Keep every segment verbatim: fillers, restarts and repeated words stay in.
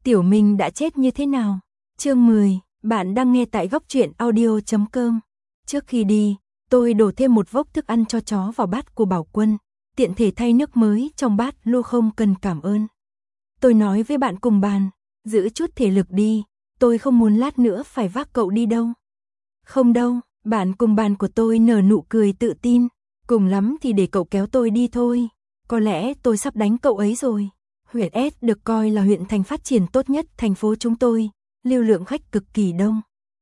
Tiểu Minh đã chết như thế nào? Chương mười, bạn đang nghe tại góc truyện audio chấm com. Trước khi đi, tôi đổ thêm một vốc thức ăn cho chó vào bát của Bảo Quân, tiện thể thay nước mới trong bát luôn không cần cảm ơn. Tôi nói với bạn cùng bàn, giữ chút thể lực đi, tôi không muốn lát nữa phải vác cậu đi đâu. Không đâu, bạn cùng bàn của tôi nở nụ cười tự tin, cùng lắm thì để cậu kéo tôi đi thôi, có lẽ tôi sắp đánh cậu ấy rồi. Huyện S được coi là huyện thành phát triển tốt nhất thành phố chúng tôi, lưu lượng khách cực kỳ đông.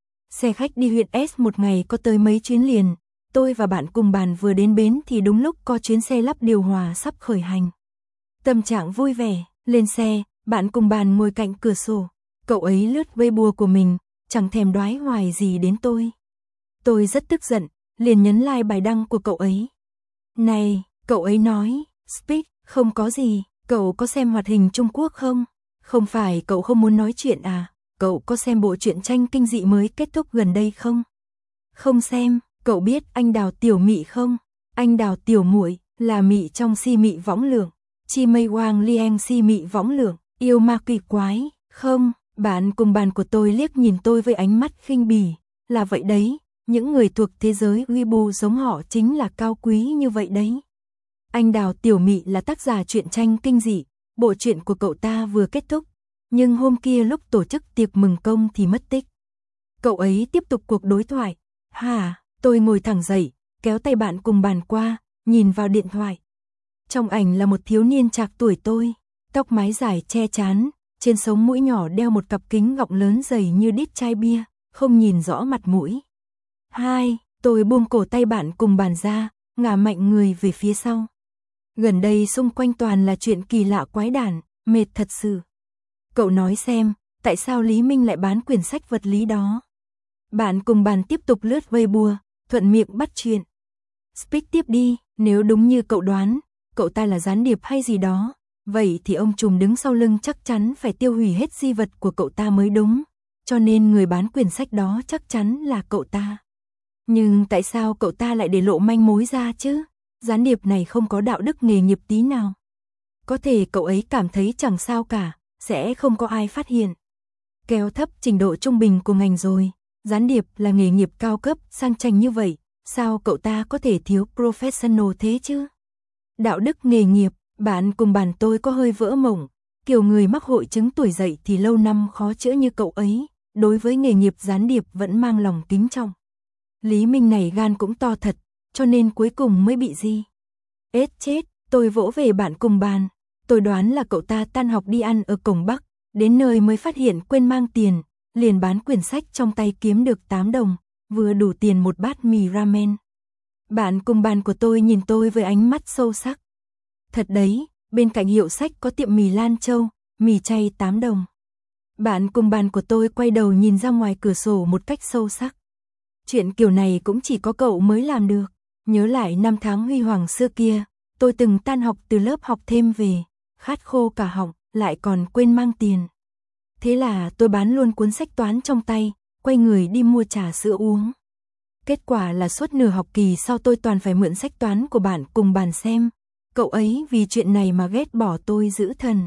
Xe khách đi huyện S một ngày có tới mấy chuyến liền, tôi và bạn cùng bàn vừa đến bến thì đúng lúc có chuyến xe lắp điều hòa sắp khởi hành. Tâm trạng vui vẻ, lên xe, bạn cùng bàn ngồi cạnh cửa sổ, cậu ấy lướt Weibo của mình, chẳng thèm đoái hoài gì đến tôi. Tôi rất tức giận, liền nhấn like bài đăng của cậu ấy. Này, cậu ấy nói, speak, không có gì. Cậu có xem hoạt hình Trung Quốc không? Không phải cậu không muốn nói chuyện à? Cậu có xem bộ truyện tranh kinh dị mới kết thúc gần đây không? Không xem, cậu biết anh Đào Tiểu Mị không? Anh Đào Tiểu Muội là mị trong Si Mị Võng Lượng, Chi Mây Wang Liang Si Mị Võng Lượng, yêu ma kỳ quái, không? Bạn cùng bàn của tôi liếc nhìn tôi với ánh mắt khinh bỉ, là vậy đấy, những người thuộc thế giới Weibo giống họ chính là cao quý như vậy đấy. Anh Đào Tiểu Mị là tác giả truyện tranh kinh dị, bộ truyện của cậu ta vừa kết thúc, nhưng hôm kia lúc tổ chức tiệc mừng công thì mất tích. Cậu ấy tiếp tục cuộc đối thoại. Hả, tôi ngồi thẳng dậy, kéo tay bạn cùng bàn qua, nhìn vào điện thoại. Trong ảnh là một thiếu niên trạc tuổi tôi, tóc mái dài che trán, trên sống mũi nhỏ đeo một cặp kính gọng lớn dày như đít chai bia, không nhìn rõ mặt mũi. Hai, tôi buông cổ tay bạn cùng bàn ra, ngả mạnh người về phía sau. Gần đây xung quanh toàn là chuyện kỳ lạ quái đản, mệt thật sự. Cậu nói xem, tại sao Lý Minh lại bán quyển sách vật lý đó? Bạn cùng bàn tiếp tục lướt Weibo, thuận miệng bắt chuyện. Speak tiếp đi, nếu đúng như cậu đoán, cậu ta là gián điệp hay gì đó, vậy thì ông trùm đứng sau lưng chắc chắn phải tiêu hủy hết di vật của cậu ta mới đúng, cho nên người bán quyển sách đó chắc chắn là cậu ta. Nhưng tại sao cậu ta lại để lộ manh mối ra chứ? Gián điệp này không có đạo đức nghề nghiệp tí nào. Có thể cậu ấy cảm thấy chẳng sao cả, sẽ không có ai phát hiện. Kéo thấp trình độ trung bình của ngành rồi, gián điệp là nghề nghiệp cao cấp, sang chảnh như vậy, sao cậu ta có thể thiếu professional thế chứ? Đạo đức nghề nghiệp, bạn cùng bàn tôi có hơi vỡ mộng, kiểu người mắc hội chứng tuổi dậy thì lâu năm khó chữa như cậu ấy, đối với nghề nghiệp gián điệp vẫn mang lòng kính trọng. Lý Minh này gan cũng to thật, cho nên cuối cùng mới bị gì? Ết chết, tôi vỗ về bạn cùng bàn. Tôi đoán là cậu ta tan học đi ăn ở cổng Bắc, đến nơi mới phát hiện quên mang tiền, liền bán quyển sách trong tay kiếm được tám đồng, vừa đủ tiền một bát mì ramen. Bạn cùng bàn của tôi nhìn tôi với ánh mắt sâu sắc. Thật đấy, bên cạnh hiệu sách có tiệm mì Lan Châu, mì chay tám đồng. Bạn cùng bàn của tôi quay đầu nhìn ra ngoài cửa sổ một cách sâu sắc. Chuyện kiểu này cũng chỉ có cậu mới làm được. Nhớ lại năm tháng huy hoàng xưa kia, tôi từng tan học từ lớp học thêm về, khát khô cả họng, lại còn quên mang tiền. Thế là tôi bán luôn cuốn sách toán trong tay, quay người đi mua trà sữa uống. Kết quả là suốt nửa học kỳ sau tôi toàn phải mượn sách toán của bạn cùng bàn xem. Cậu ấy vì chuyện này mà ghét bỏ tôi dữ thần.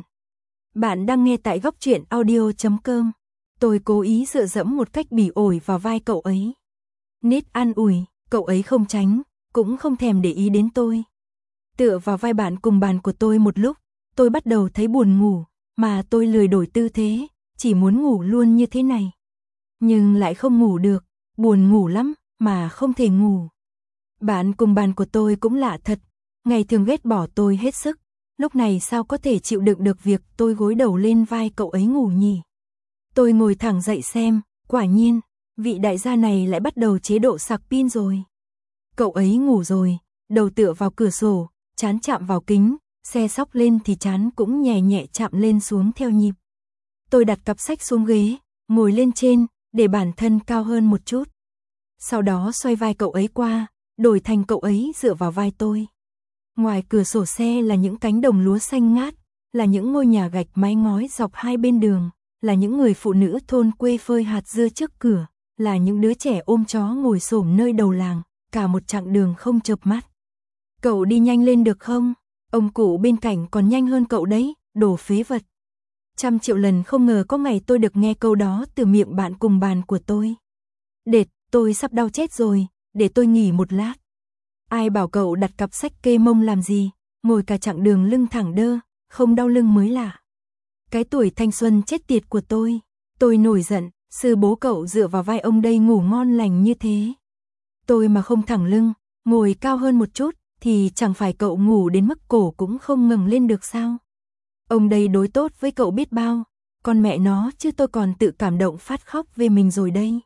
Bạn đang nghe tại góc truyện audio chấm com. Tôi cố ý dựa dẫm một cách bỉ ổi vào vai cậu ấy. Nít an ủi, cậu ấy không tránh, cũng không thèm để ý đến tôi. Tựa vào vai bạn cùng bàn của tôi một lúc, tôi bắt đầu thấy buồn ngủ, mà tôi lười đổi tư thế, chỉ muốn ngủ luôn như thế này. Nhưng lại không ngủ được, buồn ngủ lắm, mà không thể ngủ. Bạn cùng bàn của tôi cũng lạ thật, ngày thường ghét bỏ tôi hết sức, lúc này sao có thể chịu đựng được việc tôi gối đầu lên vai cậu ấy ngủ nhỉ? Tôi ngồi thẳng dậy xem, quả nhiên, vị đại gia này lại bắt đầu chế độ sạc pin rồi. Cậu ấy ngủ rồi, đầu tựa vào cửa sổ, trán chạm vào kính, xe xóc lên thì trán cũng nhẹ nhẹ chạm lên xuống theo nhịp. Tôi đặt cặp sách xuống ghế, ngồi lên trên, để bản thân cao hơn một chút. Sau đó xoay vai cậu ấy qua, đổi thành cậu ấy dựa vào vai tôi. Ngoài cửa sổ xe là những cánh đồng lúa xanh ngát, là những ngôi nhà gạch mái ngói dọc hai bên đường, là những người phụ nữ thôn quê phơi hạt dưa trước cửa, là những đứa trẻ ôm chó ngồi xổm nơi đầu làng, cả một chặng đường không chợp mắt. Cậu đi nhanh lên được không? Ông cụ bên cạnh còn nhanh hơn cậu đấy, đồ phế vật. Trăm triệu lần không ngờ có ngày tôi được nghe câu đó từ miệng bạn cùng bàn của tôi. Đệt, tôi sắp đau chết rồi, để tôi nghỉ một lát. Ai bảo cậu đặt cặp sách kê mông làm gì, ngồi cả chặng đường lưng thẳng đơ, không đau lưng mới lạ. Cái tuổi thanh xuân chết tiệt của tôi, tôi nổi giận, sư bố cậu dựa vào vai ông đây ngủ ngon lành như thế. Tôi mà không thẳng lưng, ngồi cao hơn một chút, thì chẳng phải cậu ngủ đến mức cổ cũng không ngẩng lên được sao? Ông đây đối tốt với cậu biết bao, con mẹ nó chứ tôi còn tự cảm động phát khóc về mình rồi đây.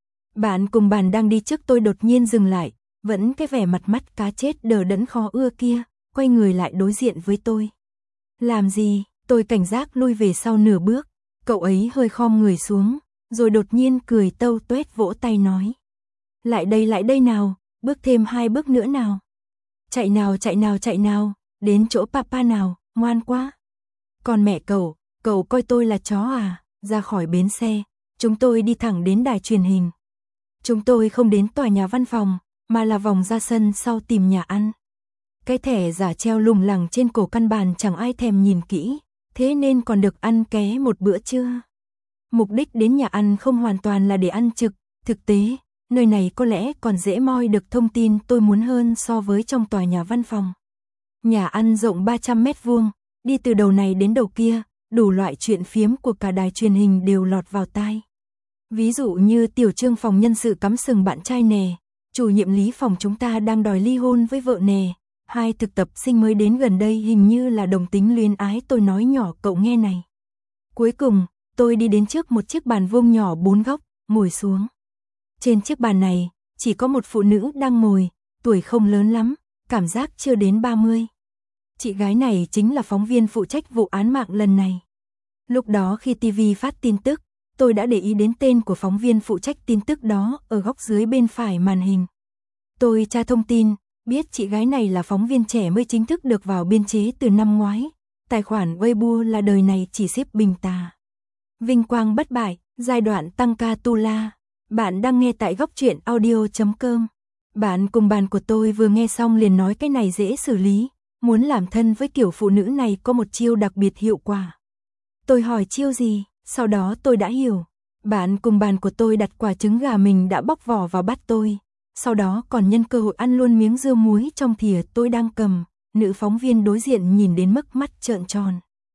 Bạn cùng bàn đang đi trước tôi đột nhiên dừng lại, vẫn cái vẻ mặt mắt cá chết đờ đẫn khó ưa kia, quay người lại đối diện với tôi. Làm gì? Tôi cảnh giác lui về sau nửa bước, cậu ấy hơi khom người xuống, rồi đột nhiên cười tâu tuét vỗ tay nói. Lại đây lại đây nào, bước thêm hai bước nữa nào. Chạy nào chạy nào chạy nào, đến chỗ papa nào, ngoan quá. Còn mẹ cậu, cậu coi tôi là chó à, ra khỏi bến xe, chúng tôi đi thẳng đến đài truyền hình. Chúng tôi không đến tòa nhà văn phòng, mà là vòng ra sân sau tìm nhà ăn. Cái thẻ giả treo lủng lẳng trên cổ căn bàn chẳng ai thèm nhìn kỹ, thế nên còn được ăn ké một bữa trưa. Mục đích đến nhà ăn không hoàn toàn là để ăn trực, thực tế, nơi này có lẽ còn dễ moi được thông tin tôi muốn hơn so với trong tòa nhà văn phòng. Nhà ăn rộng ba trăm mét vuông, đi từ đầu này đến đầu kia, đủ loại chuyện phiếm của cả đài truyền hình đều lọt vào tai. Ví dụ như tiểu trương phòng nhân sự cắm sừng bạn trai nè, chủ nhiệm lý phòng chúng ta đang đòi ly hôn với vợ nè, hai thực tập sinh mới đến gần đây hình như là đồng tính luyến ái tôi nói nhỏ cậu nghe này. Cuối cùng, tôi đi đến trước một chiếc bàn vuông nhỏ bốn góc, ngồi xuống. Trên chiếc bàn này, chỉ có một phụ nữ đang ngồi, tuổi không lớn lắm, cảm giác chưa đến ba mươi. Chị gái này chính là phóng viên phụ trách vụ án mạng lần này. Lúc đó khi ti vi phát tin tức, tôi đã để ý đến tên của phóng viên phụ trách tin tức đó ở góc dưới bên phải màn hình. Tôi tra thông tin, biết chị gái này là phóng viên trẻ mới chính thức được vào biên chế từ năm ngoái. Tài khoản Weibo là đời này chỉ xếp bình tà. Vinh quang bất bại, giai đoạn tăng ca tu la. Bạn đang nghe tại góc truyện audio chấm com. Bạn cùng bàn của tôi vừa nghe xong liền nói cái này dễ xử lý. Muốn làm thân với kiểu phụ nữ này có một chiêu đặc biệt hiệu quả. Tôi hỏi chiêu gì, sau đó tôi đã hiểu. Bạn cùng bàn của tôi đặt quả trứng gà mình đã bóc vỏ vào bát tôi. Sau đó còn nhân cơ hội ăn luôn miếng dưa muối trong thìa tôi đang cầm. Nữ phóng viên đối diện nhìn đến mức mắt trợn tròn.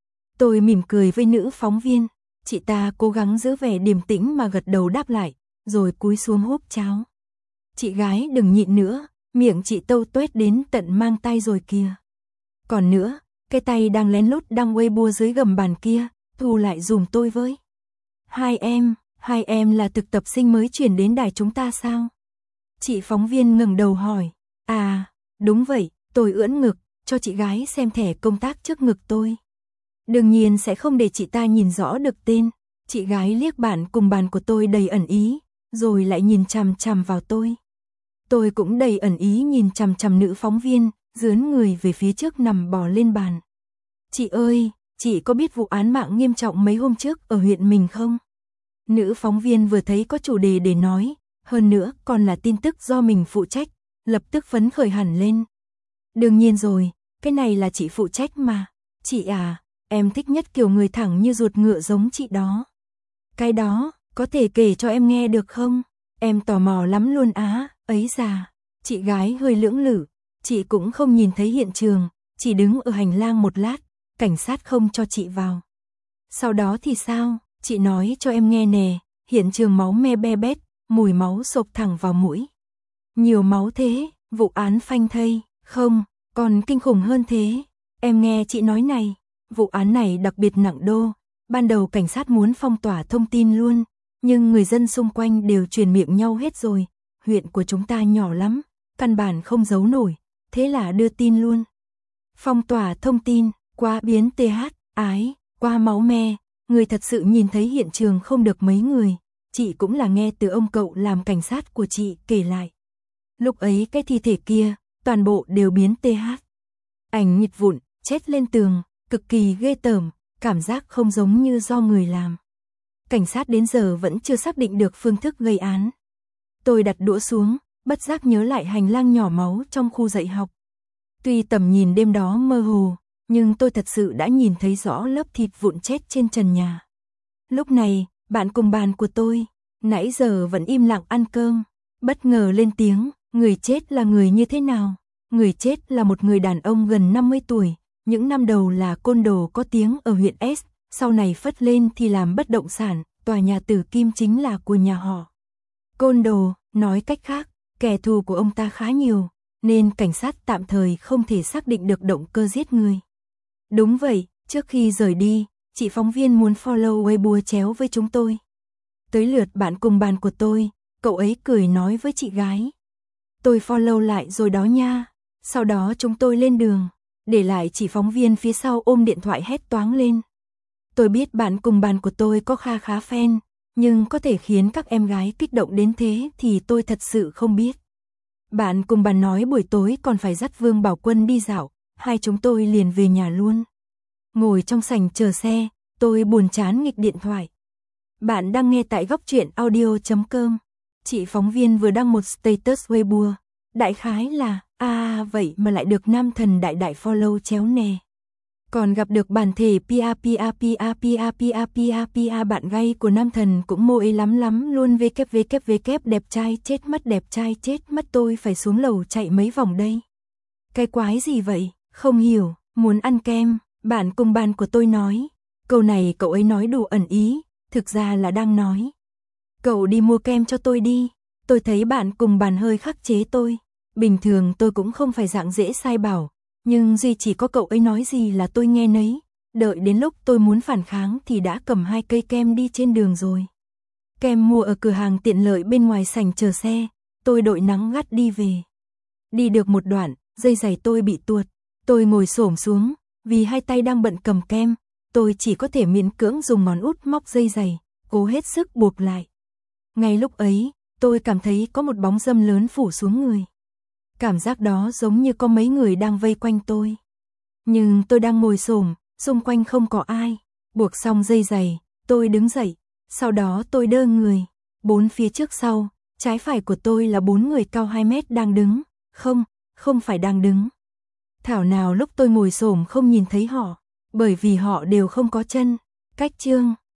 Tôi mỉm cười với nữ phóng viên. Chị ta cố gắng giữ vẻ điềm tĩnh mà gật đầu đáp lại, rồi cúi xuống húp cháo. Chị gái đừng nhịn nữa, miệng chị tâu tuét đến tận mang tay rồi kìa. Còn nữa, cái tay đang lén lút đang Weibo dưới gầm bàn kia, thu lại dùm tôi với. Hai em, hai em là thực tập sinh mới chuyển đến đài chúng ta sao? Chị phóng viên ngẩng đầu hỏi. À, đúng vậy, tôi ưỡn ngực, cho chị gái xem thẻ công tác trước ngực tôi. Đương nhiên sẽ không để chị ta nhìn rõ được tên. Chị gái liếc bạn cùng bàn của tôi đầy ẩn ý, rồi lại nhìn chằm chằm vào tôi. Tôi cũng đầy ẩn ý nhìn chằm chằm nữ phóng viên, dướn người về phía trước nằm bò lên bàn. Chị ơi, chị có biết vụ án mạng nghiêm trọng mấy hôm trước ở huyện mình không? Nữ phóng viên vừa thấy có chủ đề để nói, hơn nữa còn là tin tức do mình phụ trách, lập tức phấn khởi hẳn lên. Đương nhiên rồi, cái này là chị phụ trách mà. Chị à, em thích nhất kiểu người thẳng như ruột ngựa giống chị đó. Cái đó, có thể kể cho em nghe được không? Em tò mò lắm luôn á, ấy già. Chị gái hơi lưỡng lự, chị cũng không nhìn thấy hiện trường, chỉ đứng ở hành lang một lát, cảnh sát không cho chị vào. Sau đó thì sao? Chị nói cho em nghe nè, hiện trường máu me be bét, mùi máu xộc thẳng vào mũi. Nhiều máu thế, vụ án phanh thây, không, còn kinh khủng hơn thế. Em nghe chị nói này, vụ án này đặc biệt nặng đô, ban đầu cảnh sát muốn phong tỏa thông tin luôn, nhưng người dân xung quanh đều truyền miệng nhau hết rồi, huyện của chúng ta nhỏ lắm, căn bản không giấu nổi, thế là đưa tin luôn. Phong tỏa thông tin, qua biến tê hát, ái, qua máu me, người thật sự nhìn thấy hiện trường không được mấy người, chị cũng là nghe từ ông cậu làm cảnh sát của chị kể lại. Lúc ấy cái thi thể kia, toàn bộ đều biến tê hát. Ảnh nhịt vụn, chết lên tường, cực kỳ ghê tởm, cảm giác không giống như do người làm. Cảnh sát đến giờ vẫn chưa xác định được phương thức gây án. Tôi đặt đũa xuống, bất giác nhớ lại hành lang nhỏ máu trong khu dạy học. Tuy tầm nhìn đêm đó mơ hồ, nhưng tôi thật sự đã nhìn thấy rõ lớp thịt vụn chết trên trần nhà. Lúc này, bạn cùng bàn của tôi, nãy giờ vẫn im lặng ăn cơm, bất ngờ lên tiếng, người chết là người như thế nào? Người chết là một người đàn ông gần năm mươi tuổi, những năm đầu là côn đồ có tiếng ở huyện S, sau này phất lên thì làm bất động sản, tòa nhà Tử Kim chính là của nhà họ. Côn đồ, nói cách khác, kẻ thù của ông ta khá nhiều, nên cảnh sát tạm thời không thể xác định được động cơ giết người. Đúng vậy, trước khi rời đi, chị phóng viên muốn follow Weibo chéo với chúng tôi. Tới lượt bạn cùng bàn của tôi, cậu ấy cười nói với chị gái. Tôi follow lại rồi đó nha. Sau đó chúng tôi lên đường, để lại chị phóng viên phía sau ôm điện thoại hét toáng lên. Tôi biết bạn cùng bàn của tôi có kha khá fan, nhưng có thể khiến các em gái kích động đến thế thì tôi thật sự không biết. Bạn cùng bàn nói buổi tối còn phải dắt Vương Bảo Quân đi dạo, hai chúng tôi liền về nhà luôn. Ngồi trong sảnh chờ xe, tôi buồn chán nghịch điện thoại. Bạn đang nghe tại góc truyện audio chấm com. Chị phóng viên vừa đăng một status Weibo. Đại khái là, à vậy mà lại được nam thần đại đại follow chéo nè. Còn gặp được bản thể pia pia pia pia pia pia pia bạn gay của nam thần cũng mô ý lắm lắm luôn www đẹp trai chết mất đẹp trai chết mất tôi phải xuống lầu chạy mấy vòng đây. Cái quái gì vậy, không hiểu, muốn ăn kem, bạn cùng bàn của tôi nói. Câu này cậu ấy nói đủ ẩn ý, thực ra là đang nói. Cậu đi mua kem cho tôi đi, tôi thấy bạn cùng bàn hơi khắc chế tôi. Bình thường tôi cũng không phải dạng dễ sai bảo, nhưng duy chỉ có cậu ấy nói gì là tôi nghe nấy. Đợi đến lúc tôi muốn phản kháng thì đã cầm hai cây kem đi trên đường rồi. Kem mua ở cửa hàng tiện lợi bên ngoài sảnh chờ xe, tôi đội nắng gắt đi về. Đi được một đoạn, dây giày tôi bị tuột, tôi ngồi xổm xuống, vì hai tay đang bận cầm kem, tôi chỉ có thể miễn cưỡng dùng ngón út móc dây giày, cố hết sức buộc lại. Ngay lúc ấy, tôi cảm thấy có một bóng râm lớn phủ xuống người. Cảm giác đó giống như có mấy người đang vây quanh tôi. Nhưng tôi đang ngồi xổm, xung quanh không có ai. Buộc xong dây giày, tôi đứng dậy, sau đó tôi đơ người. Bốn phía trước sau, trái phải của tôi là bốn người cao hai mét đang đứng. Không, không phải đang đứng. Thảo nào lúc tôi ngồi xổm không nhìn thấy họ, bởi vì họ đều không có chân. Cách chương